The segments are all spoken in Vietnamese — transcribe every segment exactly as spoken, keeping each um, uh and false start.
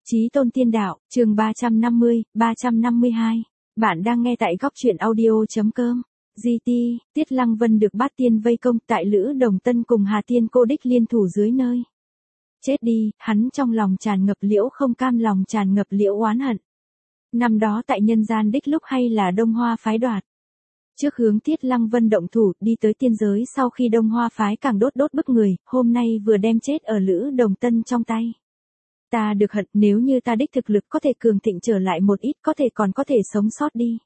Chí tôn tiên đạo, chương ba trăm năm mươi, ba trăm năm mươi hai. Bạn đang nghe tại góc truyện audio.com. giê tê, Tiết Lăng Vân được bát tiên vây công tại Lữ Đồng Tân cùng Hà Tiên Cô Đích liên thủ dưới nơi. Chết đi, hắn trong lòng tràn ngập liễu không cam lòng tràn ngập liễu oán hận. Năm đó tại nhân gian đích lúc hay là Đông Hoa phái đoạt. Trước hướng Tiết Lăng Vân động thủ đi tới tiên giới sau khi Đông Hoa phái càng đốt đốt bức người, hôm nay vừa đem chết ở Lữ Đồng Tân trong tay. Ta được hận nếu như ta đích thực lực có thể cường thịnh trở lại một ít có thể còn có thể sống sót đi.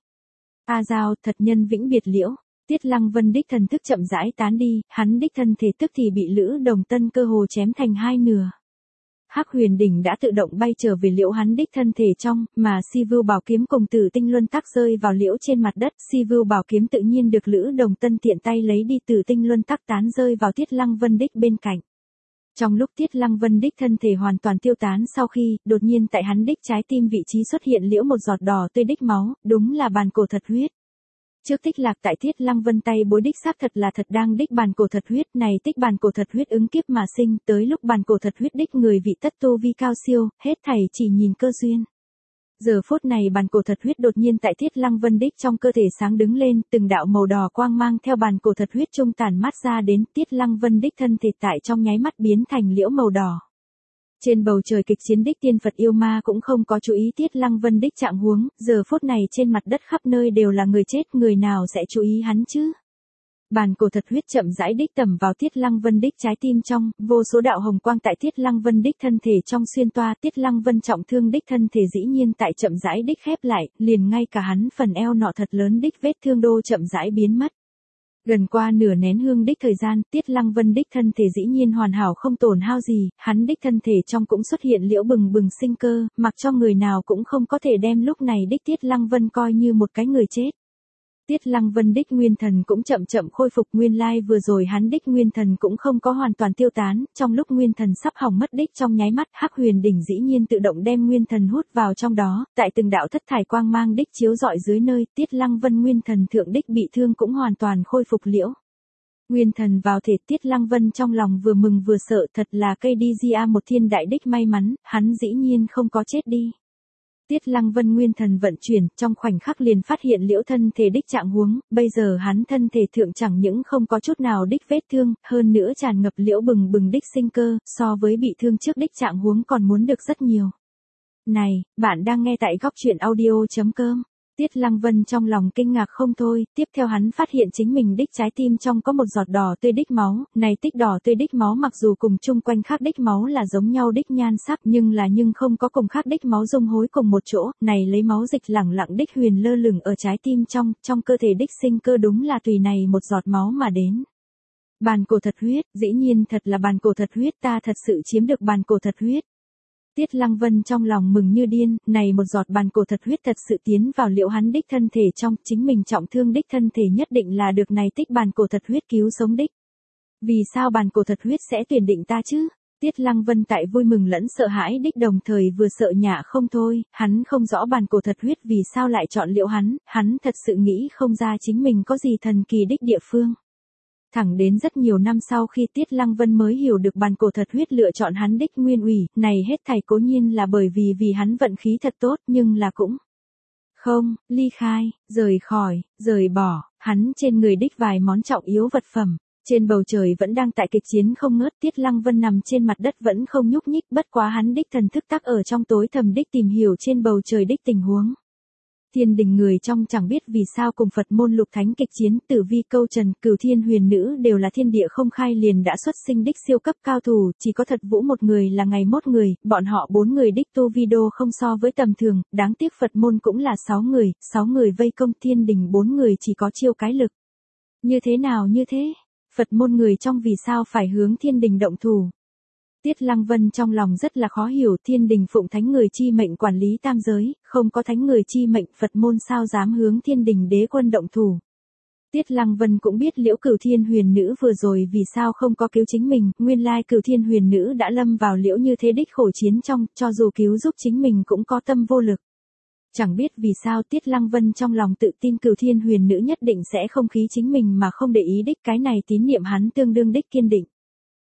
A Giao thật nhân vĩnh biệt liễu, Tiết Lăng Vân đích thần thức chậm rãi tán đi, hắn đích thân thể tức thì bị Lữ Đồng Tân cơ hồ chém thành hai nửa. Hắc Huyền Đỉnh đã tự động bay trở về liễu hắn đích thân thể trong, mà Si Vưu Bảo kiếm cùng Tử Tinh Luân Tắc rơi vào liễu trên mặt đất, Si Vưu Bảo kiếm tự nhiên được Lữ Đồng Tân tiện tay lấy đi, Tử Tinh Luân Tắc tán rơi vào Tiết Lăng Vân đích bên cạnh. Trong lúc Tiết Lăng Vân đích thân thể hoàn toàn tiêu tán sau khi, đột nhiên tại hắn đích trái tim vị trí xuất hiện liễu một giọt đỏ tươi đích máu, đúng là bàn cổ thật huyết. Trước tích lạc tại Tiết Lăng Vân tay bối đích xác thật là thật đang đích bàn cổ thật huyết này tích bàn cổ thật huyết ứng kiếp mà sinh, tới lúc bàn cổ thật huyết đích người vị tất tu vi cao siêu, hết thảy chỉ nhìn cơ duyên. Giờ phút này bàn cổ thật huyết đột nhiên tại Tiết Lăng Vân đích trong cơ thể sáng đứng lên, từng đạo màu đỏ quang mang theo bàn cổ thật huyết trung tản mát ra đến, Tiết Lăng Vân đích thân thể tại trong nháy mắt biến thành liễu màu đỏ. Trên bầu trời kịch chiến đích tiên Phật yêu ma cũng không có chú ý Tiết Lăng Vân đích trạng huống, giờ phút này trên mặt đất khắp nơi đều là người chết, người nào sẽ chú ý hắn chứ? Bàn cổ thật huyết chậm rãi đích tầm vào Tiết Lăng Vân đích trái tim trong, vô số đạo hồng quang tại Tiết Lăng Vân đích thân thể trong xuyên toa, Tiết Lăng Vân trọng thương đích thân thể dĩ nhiên tại chậm rãi đích khép lại, liền ngay cả hắn phần eo nọ thật lớn đích vết thương đô chậm rãi biến mất. Gần qua nửa nén hương đích thời gian, Tiết Lăng Vân đích thân thể dĩ nhiên hoàn hảo không tổn hao gì, hắn đích thân thể trong cũng xuất hiện liễu bừng bừng sinh cơ, mặc cho người nào cũng không có thể đem lúc này đích Tiết Lăng Vân coi như một cái người chết. Tiết Lăng Vân đích nguyên thần cũng chậm chậm khôi phục, nguyên lai vừa rồi hắn đích nguyên thần cũng không có hoàn toàn tiêu tán, trong lúc nguyên thần sắp hỏng mất đích trong nháy mắt, Hắc Huyền Đỉnh dĩ nhiên tự động đem nguyên thần hút vào trong đó, tại từng đạo thất thải quang mang đích chiếu rọi dưới nơi, Tiết Lăng Vân nguyên thần thượng đích bị thương cũng hoàn toàn khôi phục liễu. Nguyên thần vào thể, Tiết Lăng Vân trong lòng vừa mừng vừa sợ, thật là cây đi di a một thiên đại đích may mắn, hắn dĩ nhiên không có chết đi. Tiết Lăng Vân nguyên thần vận chuyển, trong khoảnh khắc liền phát hiện liễu thân thể đích trạng huống, bây giờ hắn thân thể thượng chẳng những không có chút nào đích vết thương, hơn nữa tràn ngập liễu bừng bừng đích sinh cơ, so với bị thương trước đích trạng huống còn muốn được rất nhiều. Này, bạn đang nghe tại góc truyện audio.com. Tiết Lăng Vân trong lòng kinh ngạc không thôi, tiếp theo hắn phát hiện chính mình đích trái tim trong có một giọt đỏ tươi đích máu, này tích đỏ tươi đích máu mặc dù cùng chung quanh khác đích máu là giống nhau đích nhan sắc nhưng là nhưng không có cùng khác đích máu dung hối cùng một chỗ, này lấy máu dịch lẳng lặng đích huyền lơ lửng ở trái tim trong, trong cơ thể đích sinh cơ đúng là tùy này một giọt máu mà đến. Bàn cổ thật huyết, dĩ nhiên thật là bàn cổ thật huyết, ta thật sự chiếm được bàn cổ thật huyết. Tiết Lăng Vân trong lòng mừng như điên, này một giọt bàn cổ thật huyết thật sự tiến vào liễu hắn đích thân thể trong, chính mình trọng thương đích thân thể nhất định là được này tích bàn cổ thật huyết cứu sống đích. Vì sao bàn cổ thật huyết sẽ tuyển định ta chứ? Tiết Lăng Vân tại vui mừng lẫn sợ hãi đích đồng thời vừa sợ nhạ không thôi, hắn không rõ bàn cổ thật huyết vì sao lại chọn liễu hắn, hắn thật sự nghĩ không ra chính mình có gì thần kỳ đích địa phương. Thẳng đến rất nhiều năm sau khi Tiết Lăng Vân mới hiểu được bàn cổ thật huyết lựa chọn hắn đích nguyên ủy, này hết thảy cố nhiên là bởi vì vì hắn vận khí thật tốt nhưng là cũng không, ly khai, rời khỏi, rời bỏ, hắn trên người đích vài món trọng yếu vật phẩm. Trên bầu trời vẫn đang tại kịch chiến không ngớt, Tiết Lăng Vân nằm trên mặt đất vẫn không nhúc nhích, bất quá hắn đích thần thức tắc ở trong tối thầm đích tìm hiểu trên bầu trời đích tình huống. Thiên đình người trong chẳng biết vì sao cùng Phật môn lục thánh kịch chiến, Tử Vi Câu Trần, Cửu Thiên Huyền Nữ đều là thiên địa không khai liền đã xuất sinh đích siêu cấp cao thủ, chỉ có Thật Vũ một người là ngày mốt người, bọn họ bốn người đích tu vi đô không so với tầm thường, đáng tiếc Phật môn cũng là sáu người, sáu người vây công thiên đình bốn người chỉ có chiêu cái lực. Như thế nào như thế? Phật môn người trong vì sao phải hướng thiên đình động thủ? Tiết Lăng Vân trong lòng rất là khó hiểu, thiên đình phụng thánh người chi mệnh quản lý tam giới, không có thánh người chi mệnh Phật môn sao dám hướng thiên đình đế quân động thủ. Tiết Lăng Vân cũng biết liễu Cửu Thiên Huyền Nữ vừa rồi vì sao không có cứu chính mình, nguyên lai Cửu Thiên Huyền Nữ đã lâm vào liễu như thế đích khổ chiến trong, cho dù cứu giúp chính mình cũng có tâm vô lực. Chẳng biết vì sao Tiết Lăng Vân trong lòng tự tin Cửu Thiên Huyền Nữ nhất định sẽ không khí chính mình mà không để ý đích, cái này tín niệm hắn tương đương đích kiên định.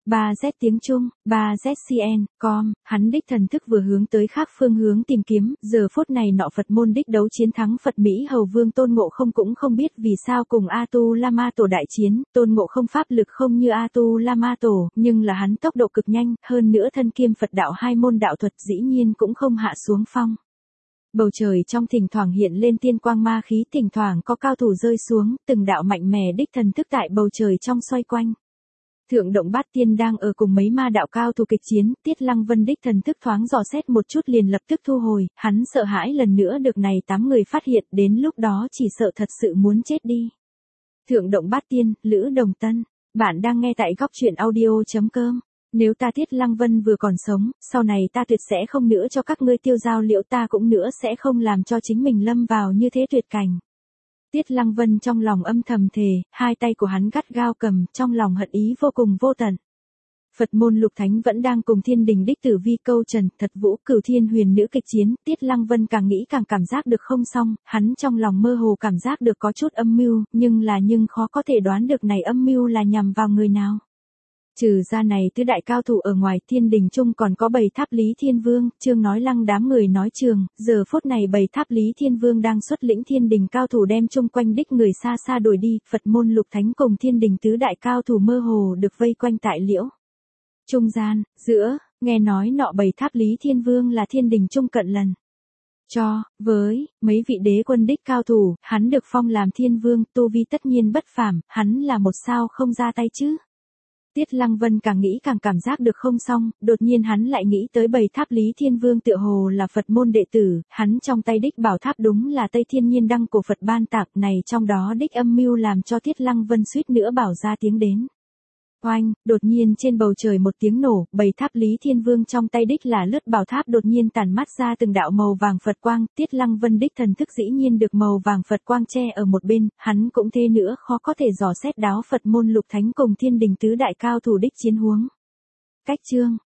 ba Z tiếng Trung, ba Z C N, com, hắn đích thần thức vừa hướng tới khác phương hướng tìm kiếm, giờ phút này nọ Phật môn đích đấu chiến thắng Phật Mỹ Hầu Vương Tôn Ngộ Không cũng không biết vì sao cùng A Tu La Ma Tổ đại chiến, Tôn Ngộ Không pháp lực không như A Tu La Ma Tổ, nhưng là hắn tốc độ cực nhanh, hơn nữa thân kiêm Phật đạo hai môn đạo thuật dĩ nhiên cũng không hạ xuống phong. Bầu trời trong thỉnh thoảng hiện lên tiên quang ma khí, thỉnh thoảng có cao thủ rơi xuống, từng đạo mạnh mẽ đích thần thức tại bầu trời trong xoay quanh. Thượng động bát tiên đang ở cùng mấy ma đạo cao thủ kịch chiến, Tiết Lăng Vân đích thần thức thoáng dò xét một chút liền lập tức thu hồi, hắn sợ hãi lần nữa được này tám người phát hiện, đến lúc đó chỉ sợ thật sự muốn chết đi. Thượng động bát tiên, Lữ Đồng Tân, bạn đang nghe tại góc truyện audio chấm com. Nếu ta Tiết Lăng Vân vừa còn sống, sau này ta tuyệt sẽ không nữa cho các ngươi tiêu dao liễu, ta cũng nữa sẽ không làm cho chính mình lâm vào như thế tuyệt cảnh. Tiết Lăng Vân trong lòng âm thầm thề, hai tay của hắn gắt gao cầm, trong lòng hận ý vô cùng vô tận. Phật môn Lục Thánh vẫn đang cùng Thiên Đình đích tử Vi Câu Trần, Thật Vũ, Cửu Thiên Huyền Nữ kịch chiến, Tiết Lăng Vân càng nghĩ càng cảm giác được không xong, hắn trong lòng mơ hồ cảm giác được có chút âm mưu, nhưng là nhưng khó có thể đoán được này âm mưu là nhằm vào người nào. Trừ ra này tứ đại cao thủ ở ngoài, Thiên Đình chung còn có Bầy Tháp Lý Thiên Vương, Trương Nói Lăng đám người nói trường, giờ phút này Bầy Tháp Lý Thiên Vương đang xuất lĩnh Thiên Đình cao thủ đem chung quanh đích người xa xa đuổi đi, Phật môn Lục Thánh cùng Thiên Đình tứ đại cao thủ mơ hồ được vây quanh tại liễu. Trung gian, giữa, nghe nói nọ Bầy Tháp Lý Thiên Vương là Thiên Đình chung cận lần. Cho, với, mấy vị đế quân đích cao thủ, hắn được phong làm Thiên Vương, tu vi tất nhiên bất phàm, hắn là một sao không ra tay chứ. Tiết Lăng Vân càng nghĩ càng cảm giác được không xong, đột nhiên hắn lại nghĩ tới Bầy Tháp Lý Thiên Vương tựa hồ là Phật môn đệ tử, hắn trong tay đích bảo tháp đúng là Tây Thiên Nhiên Đăng của Phật ban tặng này, trong đó đích âm mưu làm cho Tiết Lăng Vân suýt nữa bảo ra tiếng đến. Oanh, đột nhiên trên bầu trời một tiếng nổ, Bầy Tháp Lý Thiên Vương trong tay đích là lướt bảo tháp đột nhiên tản mắt ra từng đạo màu vàng Phật quang, Tiết Lăng Vân đích thần thức dĩ nhiên được màu vàng Phật quang che ở một bên, hắn cũng thế nữa khó có thể dò xét đáo Phật môn Lục Thánh cùng Thiên Đình tứ đại cao thủ đích chiến huống. Cách chương